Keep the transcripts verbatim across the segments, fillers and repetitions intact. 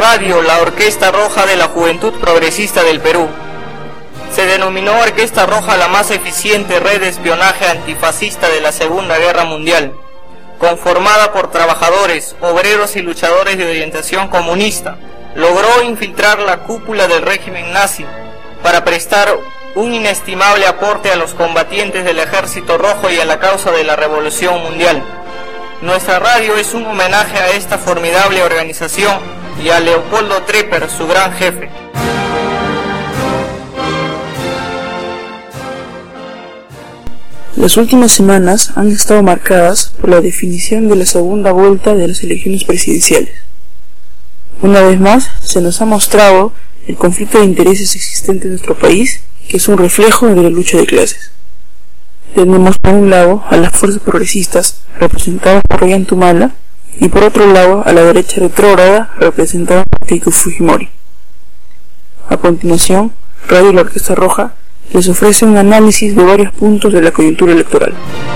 radio la Orquesta Roja de la Juventud Progresista del Perú. Se denominó Orquesta Roja la más eficiente red de espionaje antifascista de la Segunda Guerra Mundial, conformada por trabajadores, obreros y luchadores de orientación comunista. Logró infiltrar la cúpula del régimen nazi para prestar un inestimable aporte a los combatientes del Ejército Rojo y a la causa de la Revolución Mundial. Nuestra radio es un homenaje a esta formidable organización y a Leopoldo Trepper, su gran jefe. Las últimas semanas han estado marcadas por la definición de la segunda vuelta de las elecciones presidenciales. Una vez más, se nos ha mostrado el conflicto de intereses existente en nuestro país, que es un reflejo de la lucha de clases. Tenemos por un lado a las fuerzas progresistas, representadas por Ollanta y por otro lado a la derecha retrógrada, representada por Keiko Fujimori. A continuación, Radio La Orquesta Roja les ofrece un análisis de varios puntos de la coyuntura electoral.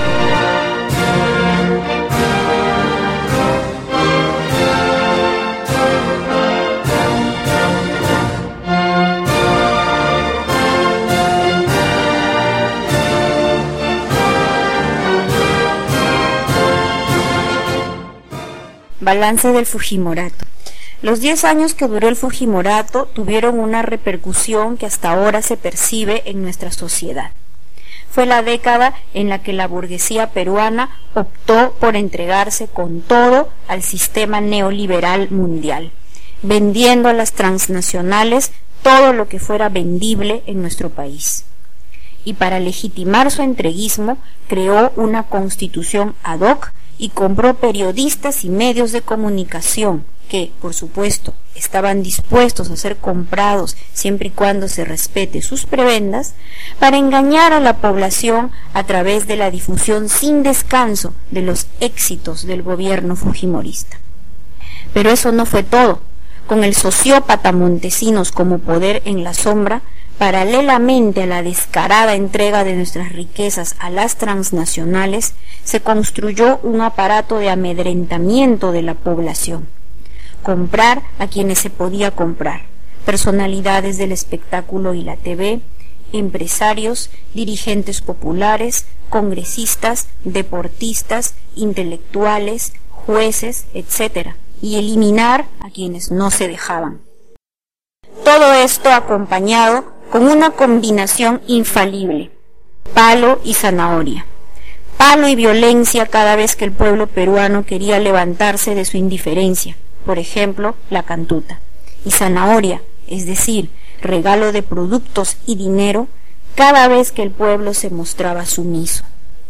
Balance del Fujimorato. Los diez años que duró el Fujimorato tuvieron una repercusión que hasta ahora se percibe en nuestra sociedad. Fue la década en la que la burguesía peruana optó por entregarse con todo al sistema neoliberal mundial, vendiendo a las transnacionales todo lo que fuera vendible en nuestro país. Y para legitimar su entreguismo, creó una constitución ad hoc y compró periodistas y medios de comunicación que, por supuesto, estaban dispuestos a ser comprados siempre y cuando se respete sus prebendas, para engañar a la población a través de la difusión sin descanso de los éxitos del gobierno fujimorista. Pero eso no fue todo. Con el sociópata Montesinos como poder en la sombra, paralelamente a la descarada entrega de nuestras riquezas a las transnacionales, se construyó un aparato de amedrentamiento de la población. Comprar a quienes se podía comprar, personalidades del espectáculo y la T V, empresarios, dirigentes populares, congresistas, deportistas, intelectuales, jueces, etcétera, y eliminar a quienes no se dejaban. Todo esto acompañado con una combinación infalible: palo y zanahoria. Palo y violencia cada vez que el pueblo peruano quería levantarse de su indiferencia, por ejemplo, la cantuta. Y zanahoria, es decir, regalo de productos y dinero, cada vez que el pueblo se mostraba sumiso.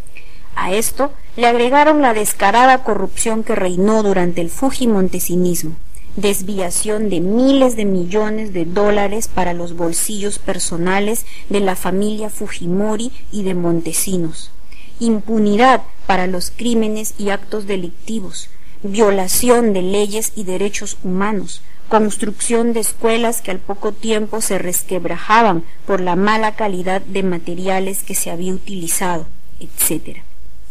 A esto le agregaron la descarada corrupción que reinó durante el fujimontesinismo, desviación de miles de millones de dólares para los bolsillos personales de la familia Fujimori y de Montesinos, impunidad para los crímenes y actos delictivos, violación de leyes y derechos humanos, construcción de escuelas que al poco tiempo se resquebrajaban por la mala calidad de materiales que se había utilizado, etcétera.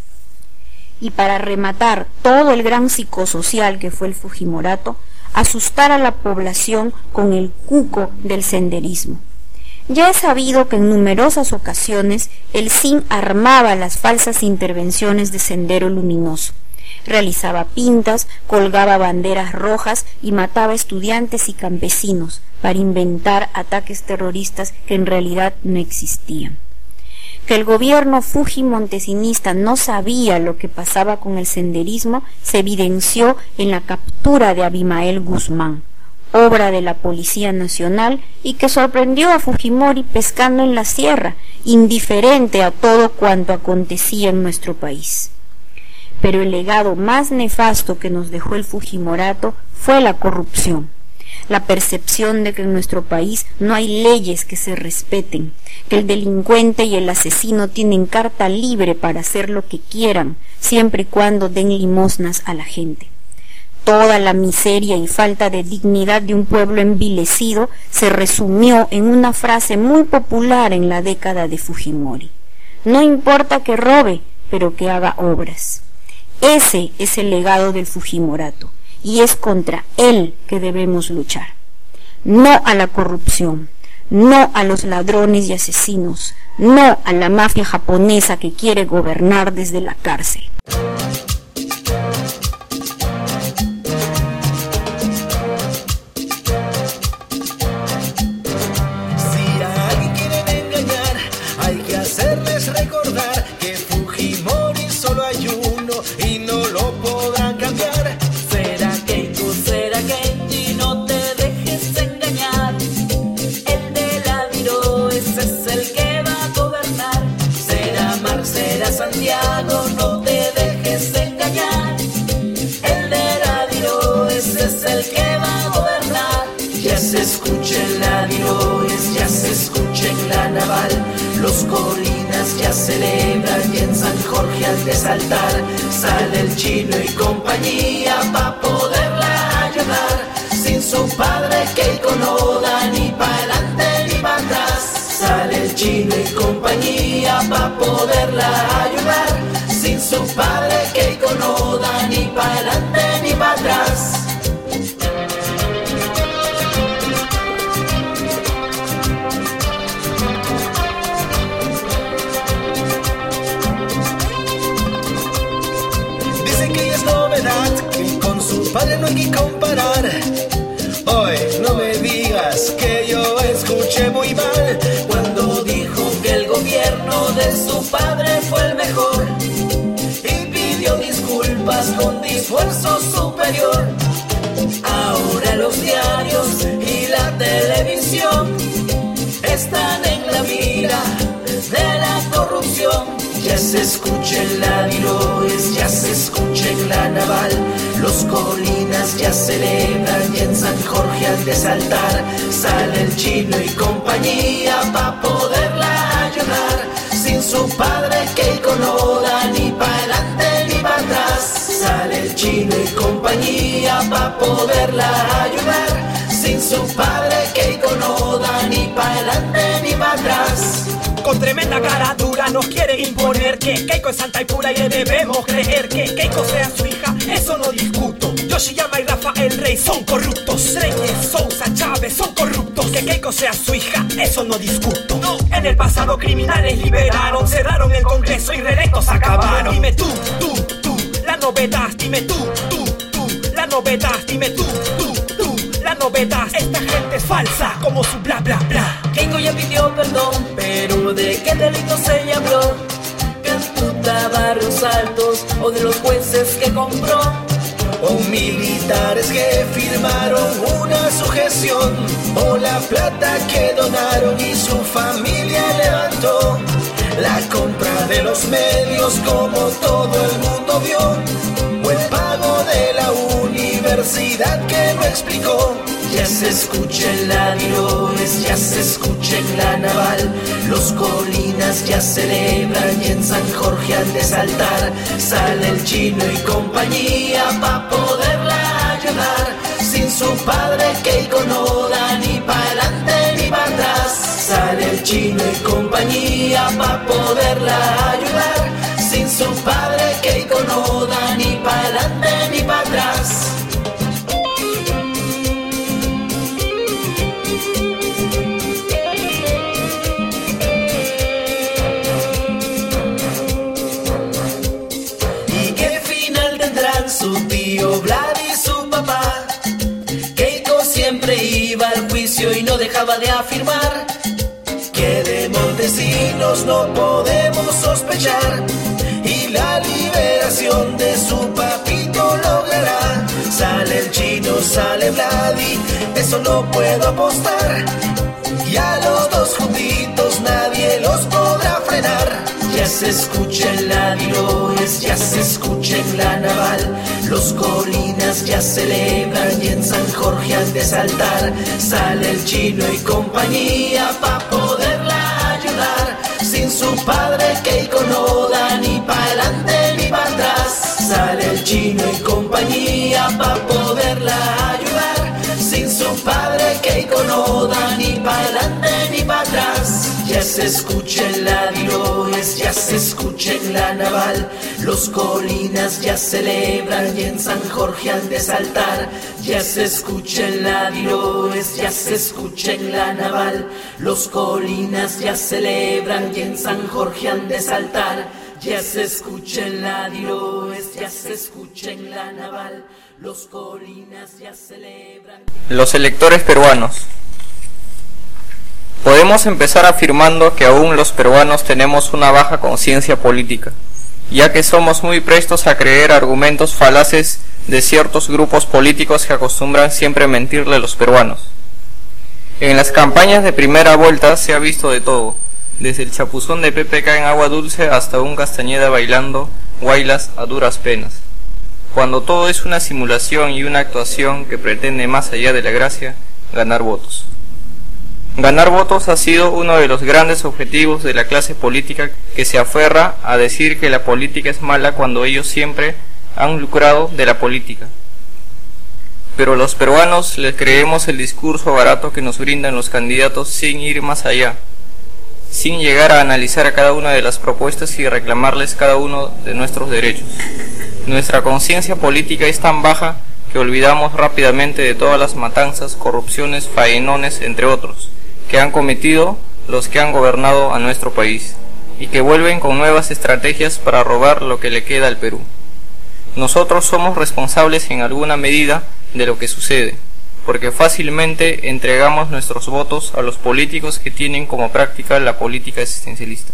Y para rematar todo el gran psicosocial que fue el Fujimorato, asustar a la población con el cuco del senderismo. Ya es sabido que en numerosas ocasiones el S I N armaba las falsas intervenciones de Sendero Luminoso, realizaba pintas, colgaba banderas rojas y mataba estudiantes y campesinos para inventar ataques terroristas que en realidad no existían. Que el gobierno fujimontesinista no sabía lo que pasaba con el senderismo se evidenció en la captura de Abimael Guzmán, obra de la Policía Nacional, y que sorprendió a Fujimori pescando en la sierra, indiferente a todo cuanto acontecía en nuestro país. Pero el legado más nefasto que nos dejó el Fujimorato fue la corrupción. La percepción de que en nuestro país no hay leyes que se respeten, que el delincuente y el asesino tienen carta libre para hacer lo que quieran, siempre y cuando den limosnas a la gente. Toda la miseria y falta de dignidad de un pueblo envilecido se resumió en una frase muy popular en la década de Fujimori: no importa que robe, pero que haga obras. Ese es el legado del Fujimorato, y es contra él que debemos luchar. No a la corrupción, no a los ladrones y asesinos, no a la mafia japonesa que quiere gobernar desde la cárcel. Si a alguien quieren engañar, hay que hacerles recordar que Fujimori solo hay uno y no lo podrán cambiar. Será Keiko, será Kenji, no te dejes engañar. El de la Miro, ese es el que va a gobernar. Será Marx, será Santiago, no te dejes engañar. El de la Miro, ese es el que va a gobernar. Ya se escucha en la Diroes, ya se escucha en la Naval. Los Colinas ya celebran y en San Jorge han de saltar. Sale el Chino y compañía pa' poderla ayudar. Sin su padre Keiko no da ni pa' adelante ni pa' atrás. Sale el Chino y compañía pa' poderla ayudar. Sin su padre Keiko no da ni pa' adelante ni pa' atrás. Que con su padre no hay que comparar. Hoy no me digas que yo escuché muy mal Cuando dijo que el gobierno de su padre fue el mejor y pidió disculpas con esfuerzo superior. Ahora los diarios y la televisión están en la mira de la corrupción. Ya se escucha en la Diroes, ya se escucha en la Naval. Los Colinas ya celebran y en San Jorge han de saltar. Sale el Chino y compañía pa' poderla ayudar. Sin su padre Keiko no da ni pa' adelante ni pa' atrás. Sale el Chino y compañía pa' poderla ayudar. Sin su padre Keiko no da ni pa' adelante ni pa' atrás. Con tremenda cara dura nos quieren imponer que Keiko es santa y pura y le debemos creer que Keiko sea su hija, eso no discuto. Yoshiyama y Rafael Rey son corruptos, Reyes, Sousa, Chávez son corruptos. Que Keiko sea su hija, eso no discuto. No. En el pasado criminales liberaron, cerraron el Congreso y reelectos acabaron. Dime tú, tú, tú, la novedad, dime tú, tú, tú, la novedad, dime tú, tú, tú, la novedad. Esta gente es falsa como su bla bla bla. Keiko ya pidió perdón, pero ¿de qué delito se le habló? ¿Cantuta, Barrios Altos o de los jueces que compró? O militares que firmaron una sujeción, o la plata que donaron y su familia levantó. La compra de los medios como todo el mundo vio, o el pago de la universidad que no explicó. Ya se escucha en la Diroes, ya se escucha en la Naval. Los Colinas ya celebran y en San Jorge han de saltar. Sale el Chino y compañía pa' poderla ayudar. Sin su padre Keiko no da ni pa' adelante ni pa' atrás. Sale el Chino y compañía pa' poderla ayudar. Sin su padre Keiko no da ni pa' adelante ni pa' atrás. Su tío Vlad y su papá. Keiko siempre iba al juicio y no dejaba de afirmar que de Montesinos no podemos sospechar, y la liberación de su papito logrará. Sale el Chino, sale Vlad y eso no puedo apostar, y a los dos juntitos nadie los podrá frenar. Ya se escucha en la Diroes, ya se escucha en la Naval. Los Colinas ya celebran y en San Jorge han de saltar. Sale el Chino y compañía pa' poderla ayudar. Sin su padre Keiko no da ni pa' adelante ni pa' atrás. Sale el Chino y compañía pa' poderla ayudar. Sin su padre Keiko no da ni pa' adelante ni pa' atrás. Ya se se escucha en la Diroes, ya se escucha en la Naval. Los Colinas ya celebran y en San Jorge han de saltar. Ya se escucha en la Diroes, ya se escucha en la Naval. Los Colinas ya celebran y en San Jorge han de saltar. Ya se escucha en la Diroes, ya se escucha en la Naval. Los Colinas ya celebran. Los electores peruanos. Podemos empezar afirmando que aún los peruanos tenemos una baja conciencia política, ya que somos muy prestos a creer argumentos falaces de ciertos grupos políticos que acostumbran siempre mentirle a los peruanos. En las campañas de primera vuelta se ha visto de todo, desde el chapuzón de P P K en Agua Dulce hasta un Castañeda bailando guaylas a duras penas. Cuando todo es una simulación y una actuación que pretende, más allá de la gracia, ganar votos. Ganar votos ha sido uno de los grandes objetivos de la clase política, que se aferra a decir que la política es mala cuando ellos siempre han lucrado de la política. Pero los peruanos les creemos el discurso barato que nos brindan los candidatos sin ir más allá, sin llegar a analizar a cada una de las propuestas y reclamarles cada uno de nuestros derechos. Nuestra conciencia política es tan baja que olvidamos rápidamente de todas las matanzas, corrupciones, faenones, entre otros, que han cometido los que han gobernado a nuestro país, y que vuelven con nuevas estrategias para robar lo que le queda al Perú. Nosotros somos responsables en alguna medida de lo que sucede, porque fácilmente entregamos nuestros votos a los políticos que tienen como práctica la política existencialista.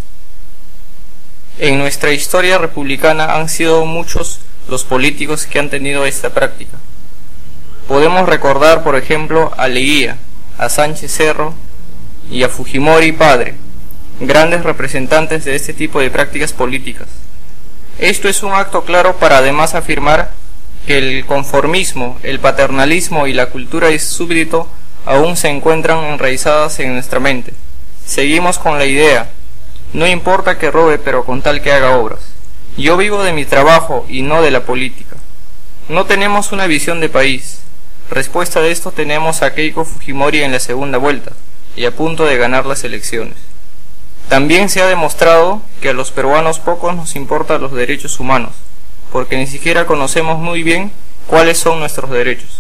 En nuestra historia republicana han sido muchos los políticos que han tenido esta práctica. Podemos recordar, por ejemplo, a Leguía, a Sánchez Cerro y a Fujimori padre, grandes representantes de este tipo de prácticas políticas. Esto es un acto claro para además afirmar que el conformismo, el paternalismo y la cultura de súbdito aún se encuentran enraizadas en nuestra mente. Seguimos con la idea, no importa que robe, pero con tal que haga obras. Yo vivo de mi trabajo y no de la política. No tenemos una visión de país. Respuesta de esto tenemos a Keiko Fujimori en la segunda vuelta y a punto de ganar las elecciones. También se ha demostrado que a los peruanos pocos nos importan los derechos humanos, porque ni siquiera conocemos muy bien cuáles son nuestros derechos.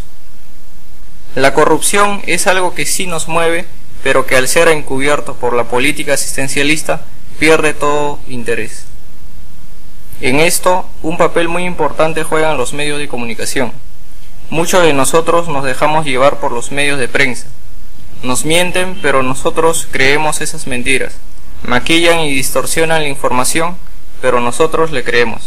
La corrupción es algo que sí nos mueve, pero que al ser encubierto por la política asistencialista pierde todo interés. En esto, un papel muy importante juegan los medios de comunicación. Muchos de nosotros nos dejamos llevar por los medios de prensa. Nos mienten, pero nosotros creemos esas mentiras. Maquillan y distorsionan la información, pero nosotros le creemos.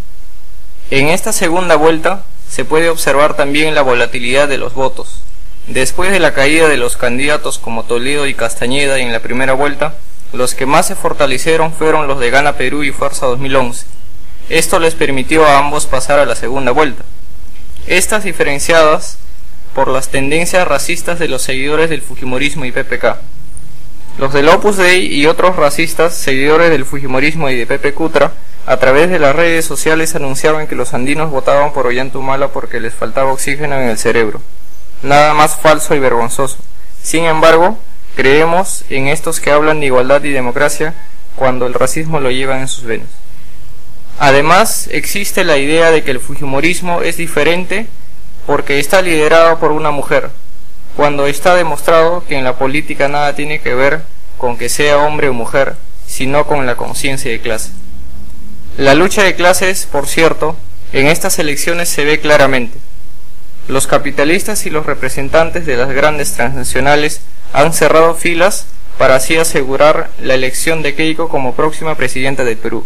En esta segunda vuelta se puede observar también la volatilidad de los votos. Después de la caída de los candidatos como Toledo y Castañeda en la primera vuelta, los que más se fortalecieron fueron los de Gana Perú y Fuerza dos mil once. Esto les permitió a ambos pasar a la segunda vuelta. Estas diferenciadas por las tendencias racistas de los seguidores del Fujimorismo y P P K. Los del Opus Dei y otros racistas, seguidores del Fujimorismo y de Pepe Kutra, a través de las redes sociales anunciaban que los andinos votaban por Ollantumala porque les faltaba oxígeno en el cerebro. Nada más falso y vergonzoso. Sin embargo, creemos en estos que hablan de igualdad y democracia cuando el racismo lo llevan en sus venas. Además, existe la idea de que el Fujimorismo es diferente porque está liderado por una mujer, cuando está demostrado que en la política nada tiene que ver con que sea hombre o mujer, sino con la conciencia de clase. La lucha de clases, por cierto, en estas elecciones se ve claramente. Los capitalistas y los representantes de las grandes transnacionales han cerrado filas para así asegurar la elección de Keiko como próxima presidenta del Perú.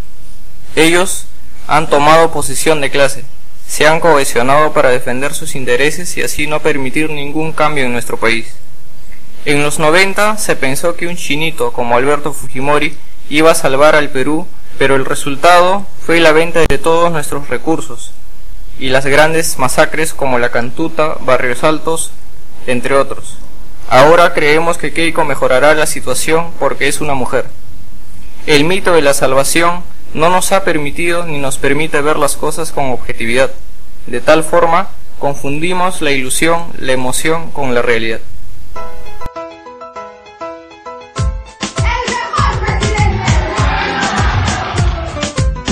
Ellos han tomado posición de clase, se han cohesionado para defender sus intereses y así no permitir ningún cambio en nuestro país. En los noventa se pensó que un chinito como Alberto Fujimori iba a salvar al Perú, pero el resultado fue la venta de todos nuestros recursos y las grandes masacres como la Cantuta, Barrios Altos, entre otros. Ahora creemos que Keiko mejorará la situación porque es una mujer. El mito de la salvación no nos ha permitido ni nos permite ver las cosas con objetividad. De tal forma, confundimos la ilusión, la emoción con la realidad. El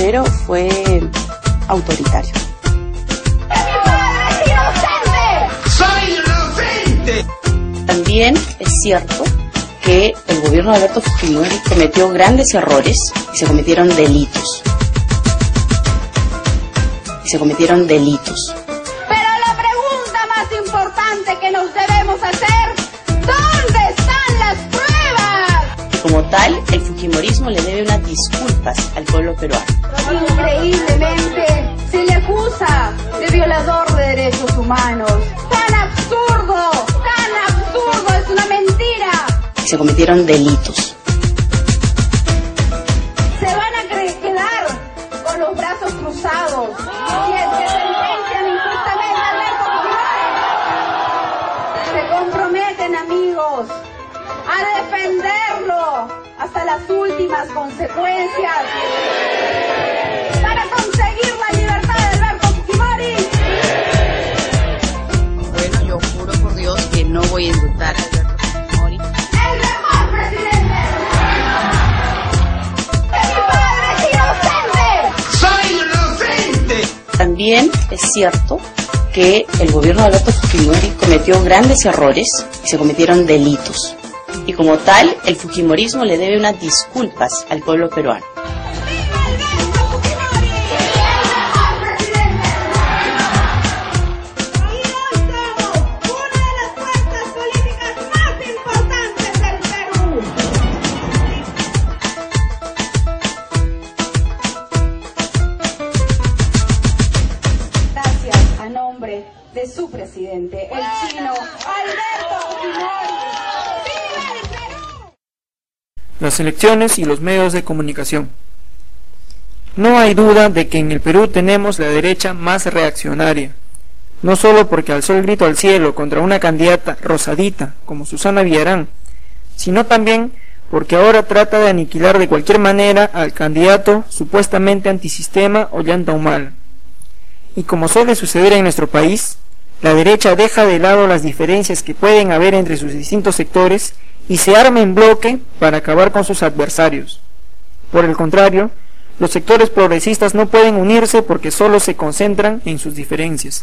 primero fue autoritario. ¡Soy inocente! También es cierto que el gobierno de Alberto Fujimori cometió grandes errores y se cometieron delitos. Y se cometieron delitos. Pero la pregunta más importante que nos debemos hacer, ¿dónde están las pruebas? Y como tal, el fujimorismo le debe unas disculpas al pueblo peruano. Increíblemente, se le acusa de violador de derechos humanos. ¡Tan absurdo! ¡Tan absurdo! ¡Es una mentira! Y se cometieron delitos. Se van a quedar con los brazos cruzados si es que sentencian injustamente a Alberto Fujimori. Se comprometen, amigos, a defenderlo hasta las últimas consecuencias para conseguir la libertad de Alberto Fujimori. Bueno, yo juro por Dios que no voy a indultar a Alberto Fujimori. ¡El mejor presidente! ¡Que mi padre es inocente! ¡Soy inocente! También es cierto que el gobierno de Alberto Fujimori cometió grandes errores y se cometieron delitos. Y como tal, el fujimorismo le debe unas disculpas al pueblo peruano. ¡Viva Alberto Fujimori! ¡El mejor presidente! Y hoy somos una de las fuerzas políticas más importantes del Perú. Gracias a nombre de su presidente, el chino Alberto Fujimori. Las elecciones y los medios de comunicación. No hay duda de que en el Perú tenemos la derecha más reaccionaria, no solo porque alzó el grito al cielo contra una candidata rosadita como Susana Villarán, sino también porque ahora trata de aniquilar de cualquier manera al candidato supuestamente antisistema Ollanta Humala. Y como suele suceder en nuestro país, la derecha deja de lado las diferencias que pueden haber entre sus distintos sectores y se arma en bloque para acabar con sus adversarios. Por el contrario, los sectores progresistas no pueden unirse porque solo se concentran en sus diferencias.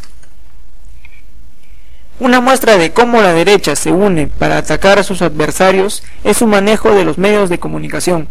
Una muestra de cómo la derecha se une para atacar a sus adversarios es su manejo de los medios de comunicación.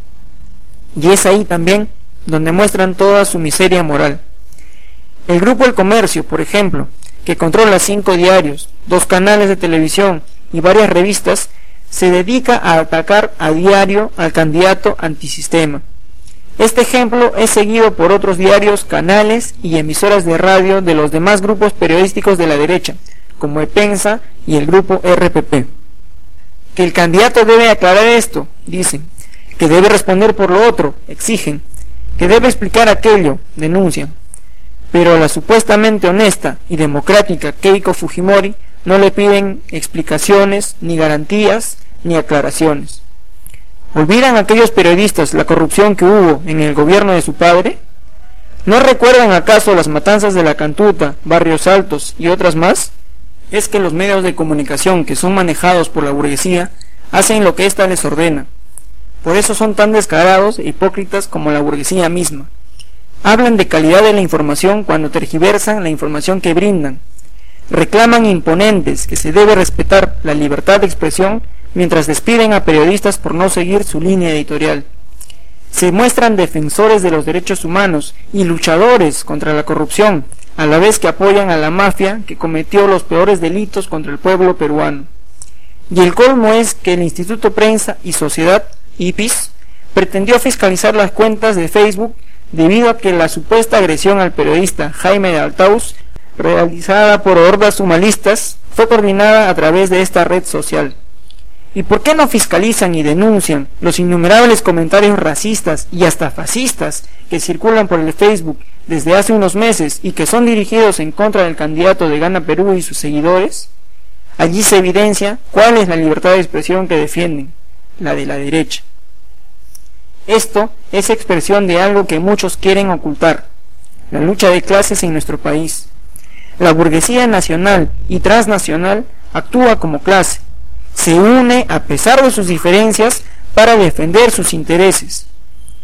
Y es ahí también donde muestran toda su miseria moral. El grupo El Comercio, por ejemplo, que controla cinco diarios, dos canales de televisión y varias revistas, se dedica a atacar a diario al candidato antisistema. Este ejemplo es seguido por otros diarios, canales y emisoras de radio de los demás grupos periodísticos de la derecha, como EPENSA y el grupo R P P. Que el candidato debe aclarar esto, dicen, que debe responder por lo otro, exigen, que debe explicar aquello, denuncian. Pero a la supuestamente honesta y democrática Keiko Fujimori no le piden explicaciones, ni garantías, ni aclaraciones. ¿Olvidan aquellos periodistas la corrupción que hubo en el gobierno de su padre? ¿No recuerdan acaso las matanzas de La Cantuta, Barrios Altos y otras más? Es que los medios de comunicación que son manejados por la burguesía hacen lo que ésta les ordena. Por eso son tan descarados e hipócritas como la burguesía misma. Hablan de calidad de la información cuando tergiversan la información que brindan. Reclaman imponentes que se debe respetar la libertad de expresión mientras despiden a periodistas por no seguir su línea editorial. Se muestran defensores de los derechos humanos y luchadores contra la corrupción, a la vez que apoyan a la mafia que cometió los peores delitos contra el pueblo peruano. Y el colmo es que el Instituto Prensa y Sociedad, I P I S, pretendió fiscalizar las cuentas de Facebook debido a que la supuesta agresión al periodista Jaime de Altaus, realizada por hordas humanistas, fue coordinada a través de esta red social. ¿Y por qué no fiscalizan y denuncian los innumerables comentarios racistas y hasta fascistas que circulan por el Facebook desde hace unos meses y que son dirigidos en contra del candidato de Gana Perú y sus seguidores? Allí se evidencia cuál es la libertad de expresión que defienden, la de la derecha. Esto es expresión de algo que muchos quieren ocultar, la lucha de clases en nuestro país. La burguesía nacional y transnacional actúa como clase, se une a pesar de sus diferencias para defender sus intereses.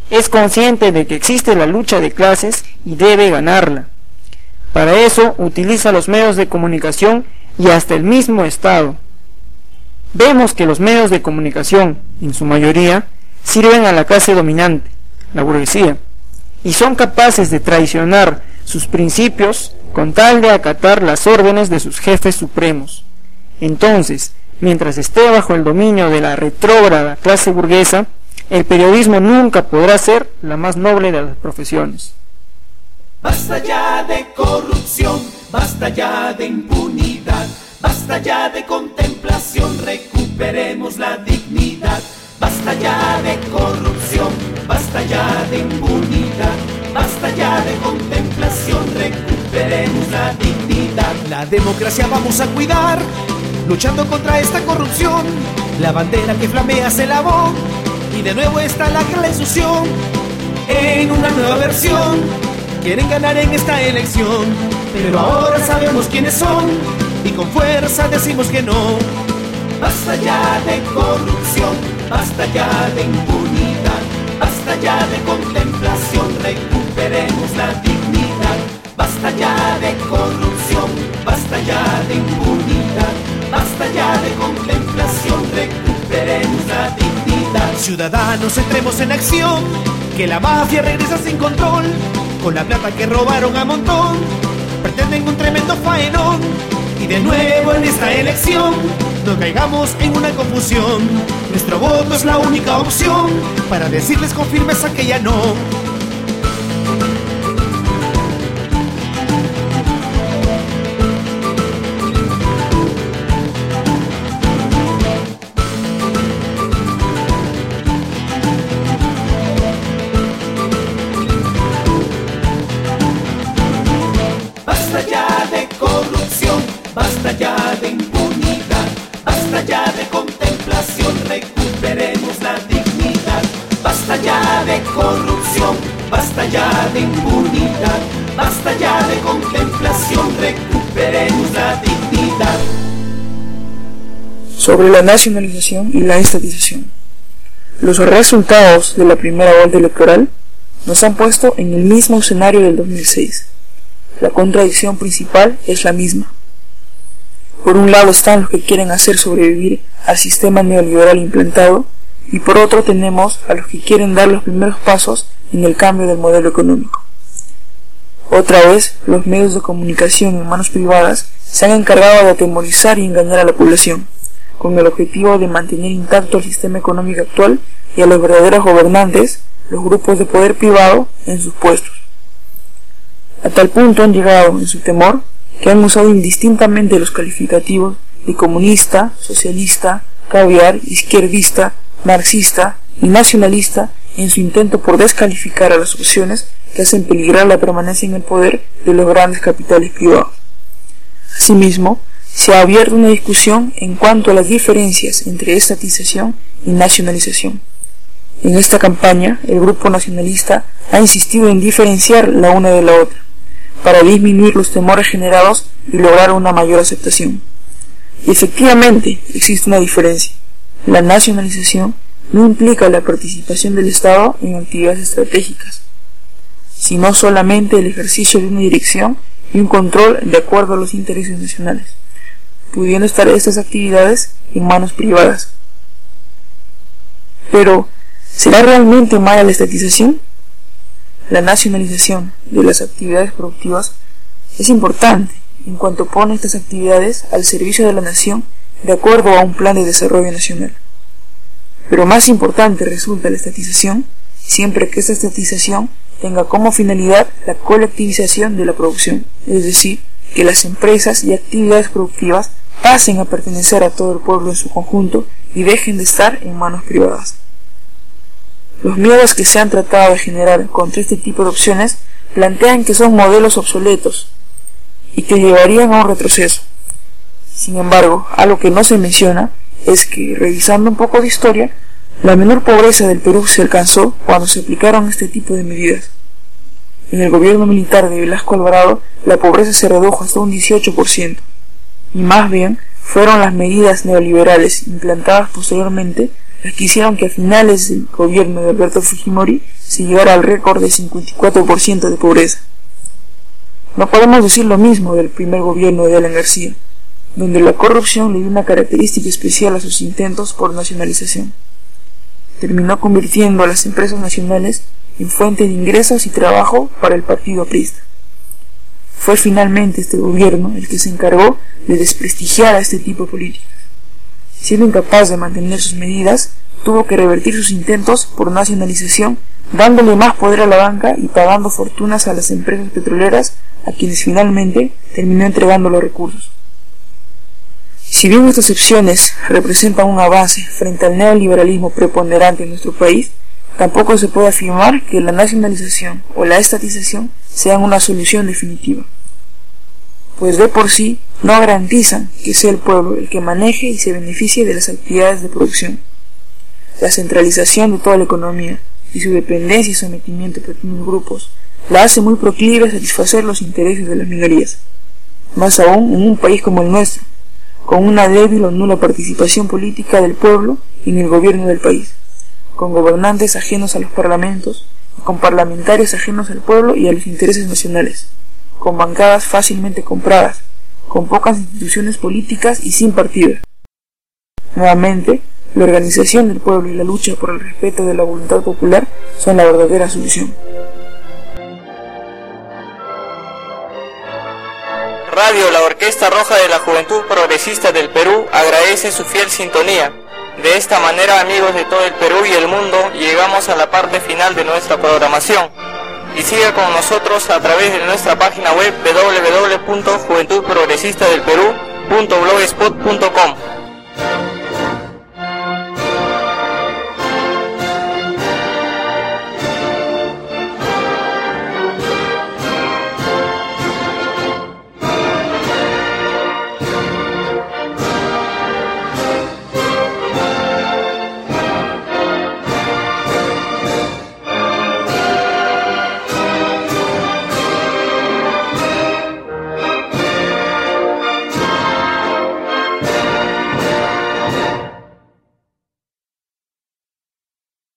es consciente de que existe la lucha de clases y debe ganarla. Para eso utiliza los medios de comunicación y hasta el mismo Estado. Vemos que los medios de comunicación, en su mayoría, sirven a la clase dominante, la burguesía, y son capaces de traicionar sus principios con tal de acatar las órdenes de sus jefes supremos. Entonces, mientras esté bajo el dominio de la retrógrada clase burguesa, el periodismo nunca podrá ser la más noble de las profesiones. Basta ya de corrupción, basta ya de impunidad, basta ya de contemplación, recuperemos la dignidad. Basta ya de corrupción, basta ya de impunidad, basta ya de contemplación, recuperemos la dignidad. La democracia vamos a cuidar, luchando contra esta corrupción. La bandera que flamea se lavó y de nuevo está la gran ilusión. En una nueva versión quieren ganar en esta elección, pero ahora sabemos quiénes son y con fuerza decimos que no. Basta ya de corrupción, basta ya de impunidad, basta ya de contemplación, recuperemos la dignidad. Basta ya de corrupción, basta ya de impunidad, basta ya de contemplación, recuperemos la dignidad. Ciudadanos, entremos en acción, que la mafia regresa sin control, con la plata que robaron a montón, pretenden un tremendo faenón. Y de nuevo en esta elección no caigamos en una confusión. Nuestro voto es la única opción para decirles con firmeza que ya no. Basta ya de corrupción, basta ya de impunidad, basta ya de contemplación, recuperemos la dignidad. Basta ya de corrupción, basta ya de impunidad, basta ya de contemplación, recuperemos la dignidad. Sobre la nacionalización y la estatización. Los resultados de la primera vuelta electoral nos han puesto en el mismo escenario del dos mil seis. La contradicción principal es la misma. Por un lado están los que quieren hacer sobrevivir al sistema neoliberal implantado, y por otro tenemos a los que quieren dar los primeros pasos en el cambio del modelo económico. Otra vez, los medios de comunicación en manos privadas se han encargado de atemorizar y engañar a la población, con el objetivo de mantener intacto el sistema económico actual y a los verdaderos gobernantes, los grupos de poder privado, en sus puestos. A tal punto han llegado, en su temor, que han usado indistintamente los calificativos de comunista, socialista, caviar, izquierdista, marxista y nacionalista en su intento por descalificar a las opciones que hacen peligrar la permanencia en el poder de los grandes capitales privados. Asimismo, se ha abierto una discusión en cuanto a las diferencias entre estatización y nacionalización. En esta campaña, el grupo nacionalista ha insistido en diferenciar la una de la otra, para disminuir los temores generados y lograr una mayor aceptación. Y efectivamente existe una diferencia. La nacionalización no implica la participación del Estado en actividades estratégicas, sino solamente el ejercicio de una dirección y un control de acuerdo a los intereses nacionales, pudiendo estar estas actividades en manos privadas. Pero, ¿será realmente mala la estatización? La nacionalización de las actividades productivas es importante en cuanto pone estas actividades al servicio de la nación de acuerdo a un plan de desarrollo nacional. Pero más importante resulta la estatización siempre que esta estatización tenga como finalidad la colectivización de la producción, es decir, que las empresas y actividades productivas pasen a pertenecer a todo el pueblo en su conjunto y dejen de estar en manos privadas. Los miedos que se han tratado de generar contra este tipo de opciones plantean que son modelos obsoletos y que llevarían a un retroceso. Sin embargo, algo que no se menciona es que, revisando un poco de historia, la menor pobreza del Perú se alcanzó cuando se aplicaron este tipo de medidas. En el gobierno militar de Velasco Alvarado, la pobreza se redujo hasta un dieciocho por ciento, y más bien fueron las medidas neoliberales implantadas posteriormente las que hicieron que a finales del gobierno de Alberto Fujimori se llegara al récord de cincuenta y cuatro por ciento de pobreza. No podemos decir lo mismo del primer gobierno de Alan García, donde la corrupción le dio una característica especial a sus intentos por nacionalización. Terminó convirtiendo a las empresas nacionales en fuente de ingresos y trabajo para el partido aprista. Fue finalmente este gobierno el que se encargó de desprestigiar a este tipo de políticas. Siendo incapaz de mantener sus medidas, tuvo que revertir sus intentos por nacionalización, dándole más poder a la banca y pagando fortunas a las empresas petroleras, a quienes finalmente terminó entregando los recursos. Si bien estas opciones representan un avance frente al neoliberalismo preponderante en nuestro país, tampoco se puede afirmar que la nacionalización o la estatización sean una solución definitiva, pues de por sí no garantizan que sea el pueblo el que maneje y se beneficie de las actividades de producción. La centralización de toda la economía y su dependencia y sometimiento a pequeños grupos la hace muy proclive a satisfacer los intereses de las minorías, más aún en un país como el nuestro, con una débil o nula participación política del pueblo en el gobierno del país, con gobernantes ajenos a los parlamentos, con parlamentarios ajenos al pueblo y a los intereses nacionales, con bancadas fácilmente compradas, con pocas instituciones políticas y sin partidos. Nuevamente, la organización del pueblo y la lucha por el respeto de la voluntad popular son la verdadera solución. Radio La Orquesta Roja de la Juventud Progresista del Perú agradece su fiel sintonía. De esta manera, amigos de todo el Perú y el mundo, llegamos a la parte final de nuestra programación. Y siga con nosotros a través de nuestra página web w w w punto juventud progresista del perú punto blogspot punto com.